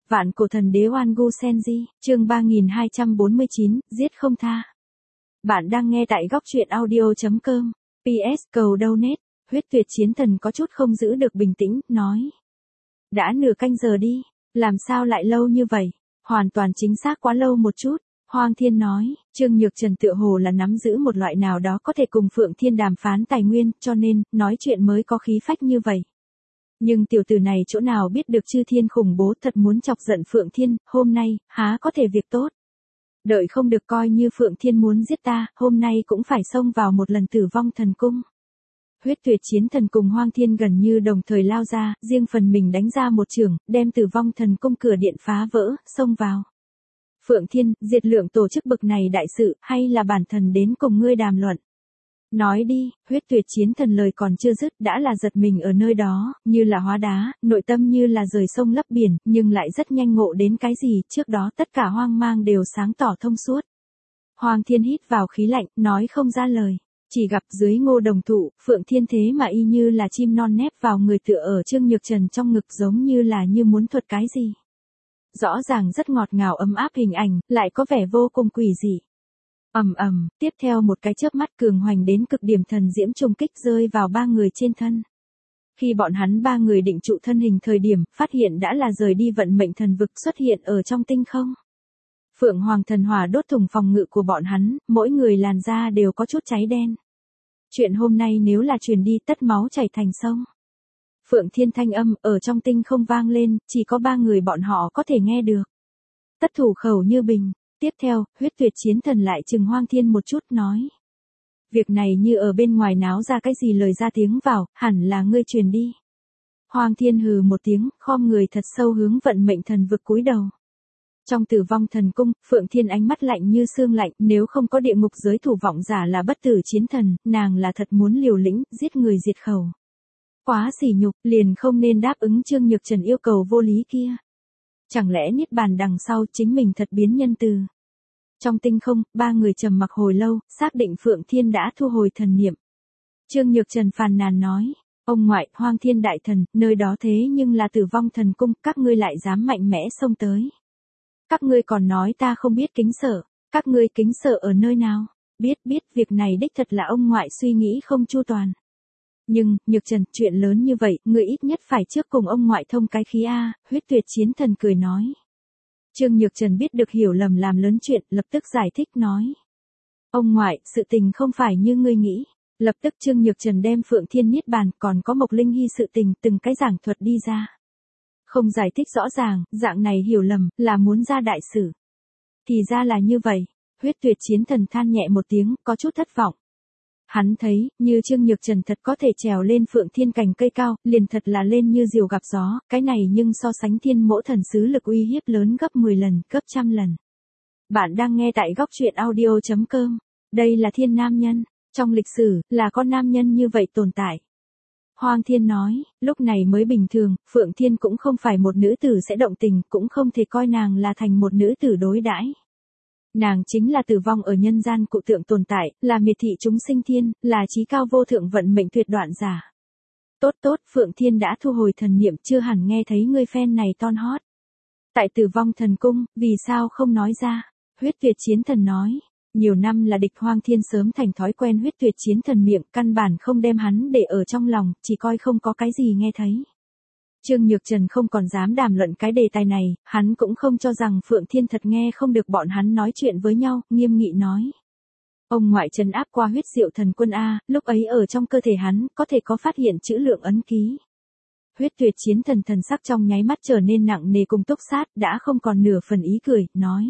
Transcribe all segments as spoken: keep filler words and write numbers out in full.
Vạn cổ thần đế Oan Gu Senji, chương ba nghìn hai trăm bốn mươi chín, giết không tha. Bạn đang nghe tại góc truyện audio.com. pê ét cầu donate, huyết tuyệt chiến thần có chút không giữ được bình tĩnh, nói. Đã nửa canh giờ đi, làm sao lại lâu như vậy? Hoàn toàn chính xác quá lâu một chút. Hoang Thiên nói, Trương Nhược Trần tựa hồ là nắm giữ một loại nào đó có thể cùng Phượng Thiên đàm phán tài nguyên, cho nên, nói chuyện mới có khí phách như vậy. Nhưng tiểu tử này chỗ nào biết được chư thiên khủng bố thật muốn chọc giận Phượng Thiên, hôm nay, há có thể việc tốt. Đợi không được coi như Phượng Thiên muốn giết ta, hôm nay cũng phải xông vào một lần tử vong thần cung. Huyết tuyệt chiến thần cùng Hoang Thiên gần như đồng thời lao ra, riêng phần mình đánh ra một chưởng, đem tử vong thần cung cửa điện phá vỡ, xông vào. Phượng Thiên, diệt lượng tổ chức bực này đại sự, hay là bản thần đến cùng ngươi đàm luận? Nói đi, huyết tuyệt chiến thần lời còn chưa dứt đã là giật mình ở nơi đó, như là hóa đá, nội tâm như là rời sông lấp biển, nhưng lại rất nhanh ngộ đến cái gì, trước đó tất cả hoang mang đều sáng tỏ thông suốt. Hoang Thiên hít vào khí lạnh, nói không ra lời, chỉ gặp dưới ngô đồng thụ, Phượng Thiên thế mà y như là chim non nép vào người tựa ở Trương Nhược Trần trong ngực giống như là như muốn thuật cái gì. Rõ ràng rất ngọt ngào ấm áp hình ảnh, lại có vẻ vô cùng quỷ dị. Ầm ầm, tiếp theo một cái chớp mắt cường hoành đến cực điểm thần diễm trùng kích rơi vào ba người trên thân. Khi bọn hắn ba người định trụ thân hình thời điểm, phát hiện đã là rời đi vận mệnh thần vực xuất hiện ở trong tinh không. Phượng Hoàng thần hỏa đốt thủng phòng ngự của bọn hắn, mỗi người làn da đều có chút cháy đen. Chuyện hôm nay nếu là truyền đi tất máu chảy thành sông. Phượng Thiên thanh âm ở trong tinh không vang lên, chỉ có ba người bọn họ có thể nghe được. Tất thủ khẩu như bình. Tiếp theo, huyết tuyệt chiến thần lại trừng Hoang Thiên một chút nói. Việc này như ở bên ngoài náo ra cái gì lời ra tiếng vào, hẳn là ngươi truyền đi. Hoang Thiên hừ một tiếng, khom người thật sâu hướng vận mệnh thần vực cúi đầu. Trong tử vong thần cung, Phượng Thiên ánh mắt lạnh như xương lạnh, nếu không có địa ngục giới thủ vọng giả là bất tử chiến thần, nàng là thật muốn liều lĩnh, giết người diệt khẩu. Quá sỉ nhục, liền không nên đáp ứng Trương Nhược Trần yêu cầu vô lý kia. Chẳng lẽ niết bàn đằng sau chính mình thật biến nhân từ. Trong tinh không, ba người trầm mặc hồi lâu, xác định Phượng Thiên đã thu hồi thần niệm. Trương Nhược Trần phàn nàn nói, ông ngoại, Hoang Thiên đại thần, nơi đó thế nhưng là tử vong thần cung, các ngươi lại dám mạnh mẽ xông tới. Các ngươi còn nói ta không biết kính sợ, các ngươi kính sợ ở nơi nào, biết biết việc này đích thật là ông ngoại suy nghĩ không chu toàn. Nhưng, Nhược Trần, chuyện lớn như vậy, ngươi ít nhất phải trước cùng ông ngoại thông cái khí A, huyết tuyệt chiến thần cười nói. Trương Nhược Trần biết được hiểu lầm làm lớn chuyện, lập tức giải thích nói. Ông ngoại, sự tình không phải như ngươi nghĩ. Lập tức Trương Nhược Trần đem Phượng Thiên niết bàn còn có Mộc Linh Hy sự tình từng cái giảng thuật đi ra. Không giải thích rõ ràng, dạng này hiểu lầm, là muốn ra đại sự. Thì ra là như vậy, huyết tuyệt chiến thần than nhẹ một tiếng, có chút thất vọng. Hắn thấy, như Trương Nhược Trần thật có thể trèo lên Phượng Thiên cành cây cao, liền thật là lên như diều gặp gió, cái này nhưng so sánh thiên mỗ thần sứ lực uy hiếp lớn gấp mười lần, gấp trăm lần. Bạn đang nghe tại góc truyện audio.com. Đây là thiên nam nhân, trong lịch sử, là có nam nhân như vậy tồn tại. Hoang Thiên nói, lúc này mới bình thường, Phượng Thiên cũng không phải một nữ tử sẽ động tình, cũng không thể coi nàng là thành một nữ tử đối đãi. Nàng chính là tử vong ở nhân gian cụ tượng tồn tại, là miệt thị chúng sinh thiên, là chí cao vô thượng vận mệnh tuyệt đoạn giả. Tốt tốt, Phượng Thiên đã thu hồi thần niệm, chưa hẳn nghe thấy ngươi phen này ton hót. Tại tử vong thần cung, vì sao không nói ra? Huyết tuyệt chiến thần nói. Nhiều năm là địch Hoang Thiên sớm thành thói quen huyết tuyệt chiến thần miệng, căn bản không đem hắn để ở trong lòng, chỉ coi không có cái gì nghe thấy. Trương Nhược Trần không còn dám đàm luận cái đề tài này, hắn cũng không cho rằng Phượng Thiên thật nghe không được bọn hắn nói chuyện với nhau, nghiêm nghị nói. Ông ngoại trấn áp qua huyết diệu thần quân A, lúc ấy ở trong cơ thể hắn, có thể có phát hiện chữ lượng ấn ký. Huyết tuyệt chiến thần thần sắc trong nháy mắt trở nên nặng nề cùng túc sát, đã không còn nửa phần ý cười, nói.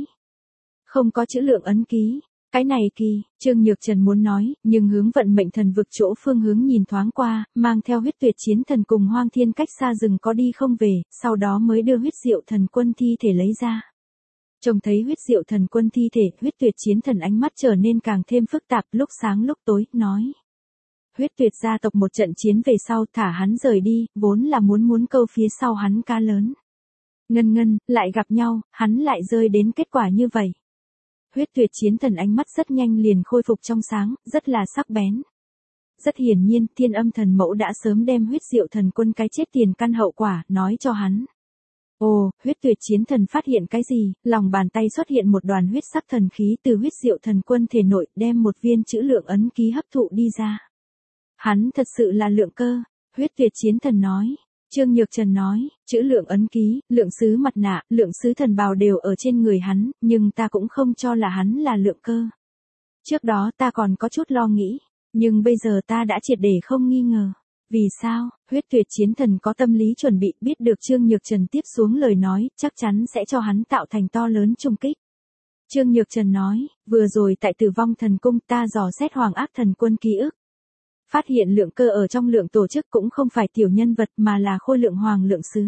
Không có chữ lượng ấn ký. Cái này kỳ, Trương Nhược Trần muốn nói, nhưng hướng vận mệnh thần vực chỗ phương hướng nhìn thoáng qua, mang theo huyết tuyệt chiến thần cùng Hoang Thiên cách xa rừng có đi không về, sau đó mới đưa huyết diệu thần quân thi thể lấy ra. Trông thấy huyết diệu thần quân thi thể, huyết tuyệt chiến thần ánh mắt trở nên càng thêm phức tạp, lúc sáng lúc tối, nói. Huyết tuyệt gia tộc một trận chiến về sau thả hắn rời đi, vốn là muốn muốn câu phía sau hắn cá lớn. Ngân ngân, lại gặp nhau, hắn lại rơi đến kết quả như vậy. Huyết tuyệt chiến thần ánh mắt rất nhanh liền khôi phục trong sáng, rất là sắc bén. Rất hiển nhiên, Thiên Âm thần mẫu đã sớm đem huyết diệu thần quân cái chết tiền căn hậu quả, nói cho hắn. Ồ, huyết tuyệt chiến thần phát hiện cái gì, lòng bàn tay xuất hiện một đoàn huyết sắc thần khí từ huyết diệu thần quân thể nội, đem một viên chữ lượng ấn ký hấp thụ đi ra. Hắn thật sự là lượng cơ, huyết tuyệt chiến thần nói. Trương Nhược Trần nói, chữ lượng ấn ký, lượng sứ mặt nạ, lượng sứ thần bào đều ở trên người hắn, nhưng ta cũng không cho là hắn là lượng cơ. Trước đó ta còn có chút lo nghĩ, nhưng bây giờ ta đã triệt để không nghi ngờ. Vì sao? Huyết tuyệt chiến thần có tâm lý chuẩn bị, biết được Trương Nhược Trần tiếp xuống lời nói, chắc chắn sẽ cho hắn tạo thành to lớn trung kích. Trương Nhược Trần nói, vừa rồi tại Tử Vong Thần Cung ta dò xét Hoàng Ác Thần Quân ký ức. Phát hiện lượng cơ ở trong lượng tổ chức cũng không phải tiểu nhân vật mà là khôi lượng hoàng lượng sứ.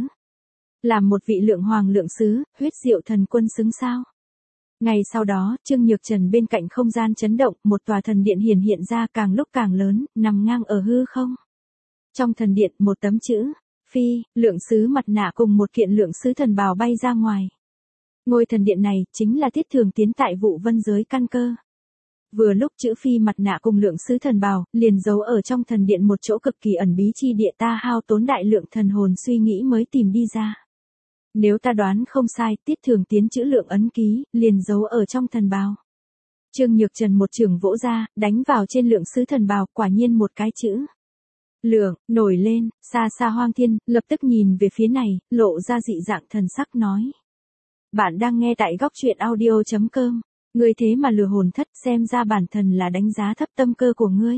Làm một vị lượng hoàng lượng sứ, huyết diệu thần quân xứng sao. Ngày sau đó, Trương Nhược Trần bên cạnh không gian chấn động, một tòa thần điện hiển hiện ra càng lúc càng lớn, nằm ngang ở hư không. Trong thần điện, một tấm chữ, phi, lượng sứ mặt nạ cùng một kiện lượng sứ thần bào bay ra ngoài. Ngôi thần điện này, chính là Tiết Thường Tiến tại Vụ Vân giới căn cơ. Vừa lúc chữ phi mặt nạ cùng lượng sứ thần bào, liền giấu ở trong thần điện một chỗ cực kỳ ẩn bí chi địa, ta hao tốn đại lượng thần hồn suy nghĩ mới tìm đi ra. Nếu ta đoán không sai, Tiết Thường Tiến chữ lượng ấn ký, liền giấu ở trong thần bào. Trương Nhược Trần một chưởng vỗ ra, đánh vào trên lượng sứ thần bào, quả nhiên một cái chữ. Lượng, nổi lên, xa xa Hoang Thiên, lập tức nhìn về phía này, lộ ra dị dạng thần sắc nói. Bạn đang nghe tại góc truyện audio chấm com. Ngươi thế mà lừa hồn thất, xem ra bản thân là đánh giá thấp tâm cơ của ngươi.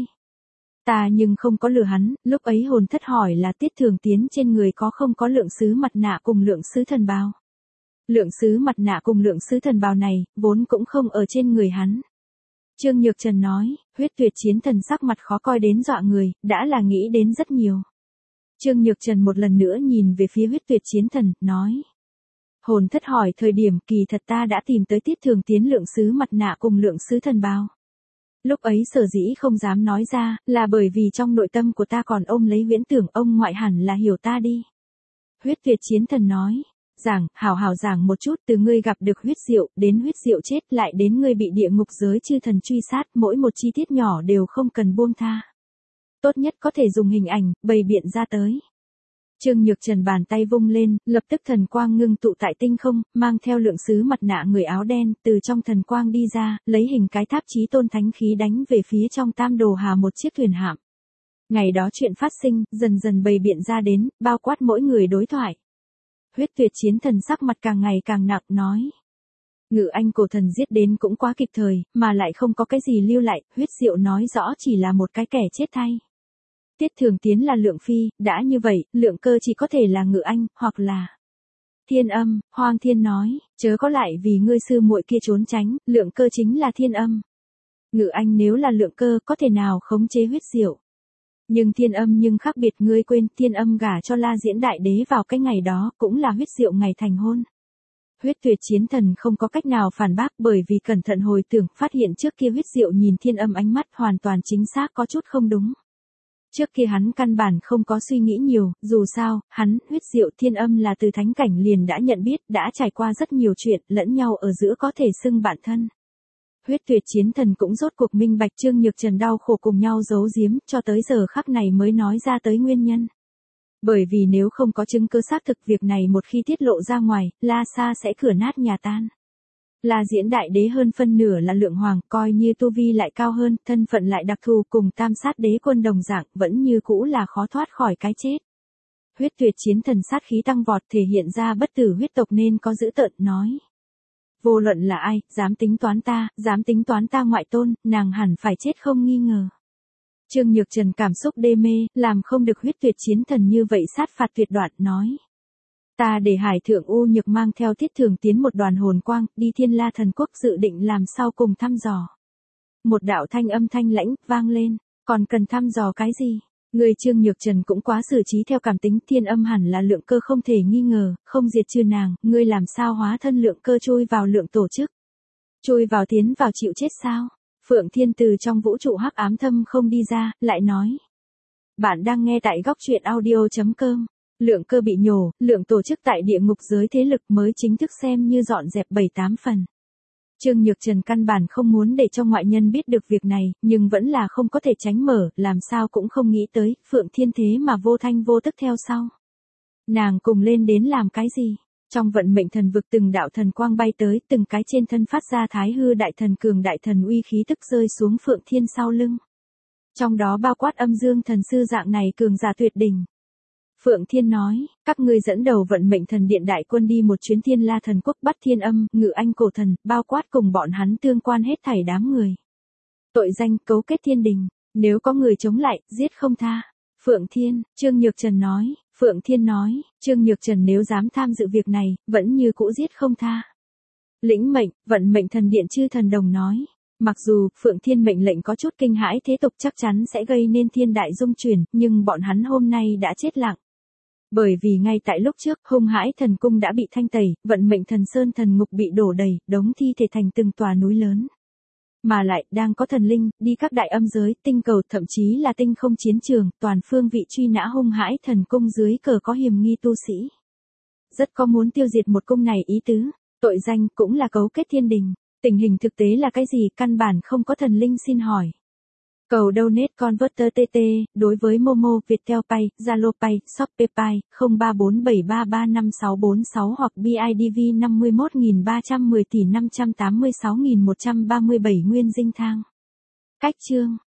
Ta nhưng không có lừa hắn, lúc ấy hồn thất hỏi là Tiết Thường Tiến trên người có không có lượng sứ mặt nạ cùng lượng sứ thần bào. Lượng sứ mặt nạ cùng lượng sứ thần bào này, vốn cũng không ở trên người hắn. Trương Nhược Trần nói, huyết tuyệt chiến thần sắc mặt khó coi đến dọa người, đã là nghĩ đến rất nhiều. Trương Nhược Trần một lần nữa nhìn về phía huyết tuyệt chiến thần, nói. Hồn thất hỏi thời điểm kỳ thật ta đã tìm tới Tiết Thường Tiến lượng sứ mặt nạ cùng lượng sứ thần bào. Lúc ấy sở dĩ không dám nói ra, là bởi vì trong nội tâm của ta còn ôm lấy viễn tưởng ông ngoại hẳn là hiểu ta đi. Huyết tuyệt chiến thần nói, giảng, hào hào giảng một chút từ ngươi gặp được huyết diệu, đến huyết diệu chết lại đến ngươi bị địa ngục giới chư thần truy sát, mỗi một chi tiết nhỏ đều không cần buông tha. Tốt nhất có thể dùng hình ảnh, bày biện ra tới. Trương Nhược Trần bàn tay vung lên, lập tức thần quang ngưng tụ tại tinh không, mang theo lượng sứ mặt nạ người áo đen, từ trong thần quang đi ra, lấy hình cái tháp chí tôn thánh khí đánh về phía trong Tam Đồ Hà một chiếc thuyền hạm. Ngày đó chuyện phát sinh, dần dần bày biện ra đến, bao quát mỗi người đối thoại. Huyết tuyệt chiến thần sắc mặt càng ngày càng nặng, nói. Ngự anh cổ thần giết đến cũng quá kịp thời, mà lại không có cái gì lưu lại, huyết diệu nói rõ chỉ là một cái kẻ chết thay. Tiết Thường Tiến là lượng phi, đã như vậy, lượng cơ chỉ có thể là ngự anh, hoặc là thiên âm. Hoang Thiên nói, chớ có lại vì ngươi sư muội kia trốn tránh, lượng cơ chính là thiên âm. Ngự anh nếu là lượng cơ có thể nào khống chế huyết diệu. Nhưng thiên âm nhưng khác biệt, ngươi quên thiên âm gả cho La Diễn Đại Đế vào cái ngày đó cũng là huyết diệu ngày thành hôn. Huyết tuyệt chiến thần không có cách nào phản bác, bởi vì cẩn thận hồi tưởng phát hiện trước kia huyết diệu nhìn thiên âm ánh mắt hoàn toàn chính xác có chút không đúng. Trước kia hắn căn bản không có suy nghĩ nhiều, dù sao, hắn, huyết diệu thiên âm là từ thánh cảnh liền đã nhận biết, đã trải qua rất nhiều chuyện, lẫn nhau ở giữa có thể xưng bạn thân. Huyết tuyệt chiến thần cũng rốt cuộc minh bạch Trương Nhược Trần đau khổ cùng nhau giấu giếm, cho tới giờ khắc này mới nói ra tới nguyên nhân. Bởi vì nếu không có chứng cứ xác thực việc này một khi tiết lộ ra ngoài, La Sa sẽ cửa nát nhà tan. La Diễn Đại Đế hơn phân nửa là lượng hoàng, coi như tu vi lại cao hơn, thân phận lại đặc thù cùng tam sát đế quân đồng dạng, vẫn như cũ là khó thoát khỏi cái chết. Huyết tuyệt chiến thần sát khí tăng vọt thể hiện ra bất tử huyết tộc nên có dữ tợn, nói. Vô luận là ai, dám tính toán ta, dám tính toán ta ngoại tôn, nàng hẳn phải chết không nghi ngờ. Trương Nhược Trần cảm xúc đê mê, làm không được huyết tuyệt chiến thần như vậy sát phạt tuyệt đoạn, nói. Ta để Hải Thượng U Nhược mang theo Tiết Thường Tiến một đoàn hồn quang, đi Thiên La Thần Quốc dự định làm sau cùng thăm dò. Một đạo thanh âm thanh lãnh, vang lên, còn cần thăm dò cái gì? Người Trương Nhược Trần cũng quá xử trí theo cảm tính, thiên âm hẳn là lượng cơ không thể nghi ngờ, không diệt trừ nàng, ngươi làm sao hóa thân lượng cơ chui vào lượng tổ chức? Chui vào tiến vào chịu chết sao? Phượng Thiên từ trong vũ trụ hắc ám thâm không đi ra, lại nói. Bạn đang nghe tại góc truyện audio chấm com. Lượng cơ bị nhổ, lượng tổ chức tại địa ngục giới thế lực mới chính thức xem như dọn dẹp bảy tám phần. Trương Nhược Trần căn bản không muốn để cho ngoại nhân biết được việc này, nhưng vẫn là không có thể tránh mở, làm sao cũng không nghĩ tới, Phượng Thiên thế mà vô thanh vô tức theo sau. Nàng cùng lên đến làm cái gì? Trong vận mệnh thần vực từng đạo thần quang bay tới, từng cái trên thân phát ra thái hư đại thần cường đại thần uy khí tức rơi xuống Phượng Thiên sau lưng. Trong đó bao quát âm dương thần sư dạng này cường giả tuyệt đỉnh. Phượng Thiên nói, các ngươi dẫn đầu vận mệnh thần điện đại quân đi một chuyến Thiên La thần quốc bắt Thiên Âm, Ngự Anh cổ thần, bao quát cùng bọn hắn tương quan hết thảy đám người. Tội danh cấu kết thiên đình, nếu có người chống lại, giết không tha. Phượng Thiên, Trương Nhược Trần nói, Phượng Thiên nói, Trương Nhược Trần nếu dám tham dự việc này, vẫn như cũ giết không tha. Lĩnh mệnh, vận mệnh thần điện chư thần đồng nói. Mặc dù, Phượng Thiên mệnh lệnh có chút kinh hãi thế tục chắc chắn sẽ gây nên thiên đại dung chuyển, nhưng bọn hắn hôm nay đã chết lặng. Bởi vì ngay tại lúc trước, hung hãi thần cung đã bị thanh tẩy, vận mệnh thần sơn thần ngục bị đổ đầy, đống thi thể thành từng tòa núi lớn. Mà lại, đang có thần linh, đi các đại âm giới, tinh cầu, thậm chí là tinh không chiến trường, toàn phương vị truy nã hung hãi thần cung dưới cờ có hiểm nghi tu sĩ. Rất có muốn tiêu diệt một cung này ý tứ, tội danh cũng là cấu kết thiên đình. Tình hình thực tế là cái gì, căn bản không có thần linh xin hỏi. Cầu donate converter tê tê, đối với Momo, Viettel Pay, Zalo Pay, Shopee Pay, không ba bốn bảy ba ba năm sáu bốn sáu hoặc bê i đê vê năm mươi mốt nghìn ba trăm mười tỷ năm trăm tám mươi sáu nghìn một trăm ba mươi bảy nguyên dinh thang. Cách chương